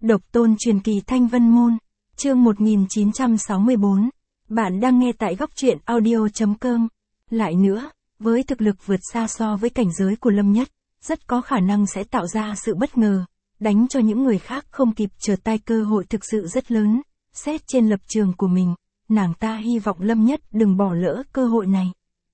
Độc tôn truyền kỳ Thanh Vân Môn, chương 1964. Bạn đang nghe tại góc truyện audio.com. Lại nữa, với thực lực vượt xa so với cảnh giới của Lâm Nhất, rất có khả năng sẽ tạo ra sự bất ngờ, đánh cho những người khác không kịp trở tay, cơ hội thực sự rất lớn. Xét trên lập trường của mình, nàng ta hy vọng Lâm Nhất đừng bỏ lỡ cơ hội này.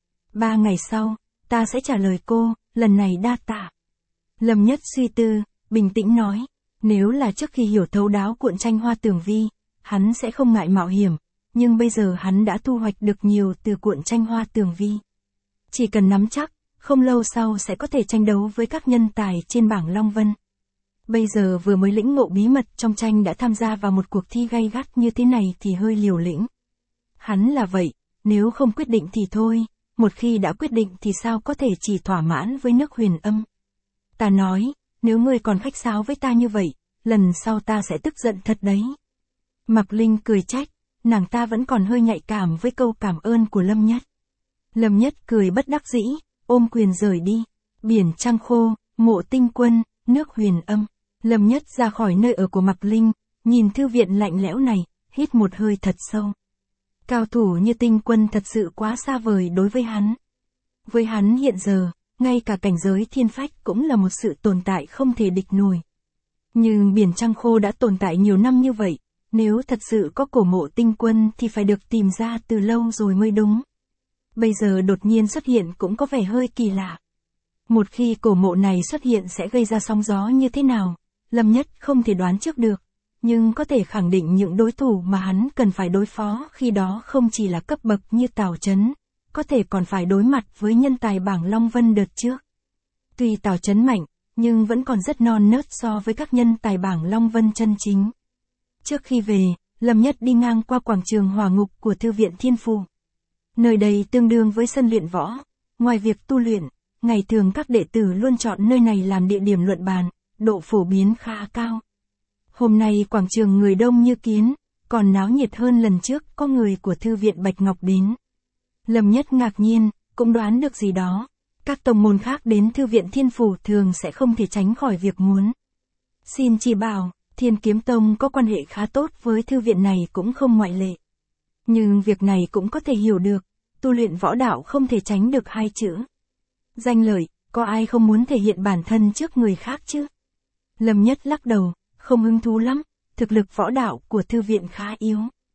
3 ngày sau, ta sẽ trả lời cô, lần này đa tạ. Lâm Nhất suy tư, bình tĩnh nói. Nếu là trước khi hiểu thấu đáo cuộn tranh Hoa Tường Vi, hắn sẽ không ngại mạo hiểm, nhưng bây giờ hắn đã thu hoạch được nhiều từ cuộn tranh Hoa Tường Vi. Chỉ cần nắm chắc, không lâu sau sẽ có thể tranh đấu với các nhân tài trên bảng Long Vân. Bây giờ vừa mới lĩnh ngộ bí mật trong tranh đã tham gia vào một cuộc thi gay gắt như thế này thì hơi liều lĩnh. Hắn là vậy, nếu không quyết định thì thôi, một khi đã quyết định thì sao có thể chỉ thỏa mãn với nước Huyền Âm. Ta nói, nếu ngươi còn khách sáo với ta như vậy, lần sau ta sẽ tức giận thật đấy. Mạc Linh cười trách, nàng ta vẫn còn hơi nhạy cảm với câu cảm ơn của Lâm Nhất. Lâm Nhất cười bất đắc dĩ, ôm quyền rời đi. Biển trăng khô, Mộ Tinh Quân, nước Huyền Âm. Lâm Nhất ra khỏi nơi ở của Mạc Linh, nhìn thư viện lạnh lẽo này, hít một hơi thật sâu. Cao thủ như Tinh Quân thật sự quá xa vời đối với hắn. Với hắn hiện giờ, ngay cả cảnh giới thiên phách cũng là một sự tồn tại không thể địch nổi. Nhưng biển trăng khô đã tồn tại nhiều năm như vậy, nếu thật sự có cổ Mộ Tinh Quân thì phải được tìm ra từ lâu rồi mới đúng. Bây giờ đột nhiên xuất hiện cũng có vẻ hơi kỳ lạ. Một khi cổ mộ này xuất hiện sẽ gây ra sóng gió như thế nào, Lâm Nhất không thể đoán trước được, nhưng có thể khẳng định những đối thủ mà hắn cần phải đối phó khi đó không chỉ là cấp bậc như Tào Chấn, có thể còn phải đối mặt với nhân tài bảng Long Vân đợt trước. Tuy Tào Chấn mạnh, nhưng vẫn còn rất non nớt so với các nhân tài bảng Long Vân chân chính. Trước khi về, Lâm Nhất đi ngang qua quảng trường hỏa ngục của Thư viện Thiên Phù. Nơi đây tương đương với sân luyện võ, ngoài việc tu luyện, ngày thường các đệ tử luôn chọn nơi này làm địa điểm luận bàn, độ phổ biến khá cao. Hôm nay quảng trường người đông như kiến, còn náo nhiệt hơn lần trước có người của Thư viện Bạch Ngọc đến. Lâm Nhất ngạc nhiên, cũng đoán được gì đó. Các tông môn khác đến Thư viện Thiên Phủ thường sẽ không thể tránh khỏi việc muốn xin chỉ bảo. Thiên Kiếm Tông có quan hệ khá tốt với thư viện này cũng không ngoại lệ. Nhưng việc này cũng có thể hiểu được, tu luyện võ đạo không thể tránh được hai chữ danh lợi, có ai không muốn thể hiện bản thân trước người khác chứ? Lâm Nhất lắc đầu, không hứng thú lắm, thực lực võ đạo của thư viện khá yếu.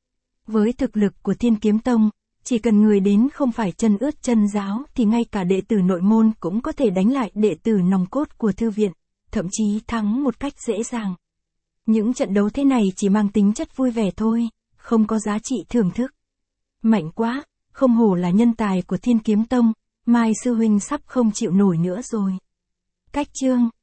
Với thực lực của Thiên Kiếm Tông, chỉ cần người đến không phải chân ướt chân ráo thì ngay cả đệ tử nội môn cũng có thể đánh lại đệ tử nòng cốt của thư viện, thậm chí thắng một cách dễ dàng. Những trận đấu thế này chỉ mang tính chất vui vẻ thôi, không có giá trị thưởng thức. Mạnh quá, không hổ là nhân tài của Thiên Kiếm Tông, Mai sư huynh sắp không chịu nổi nữa rồi. Cách chương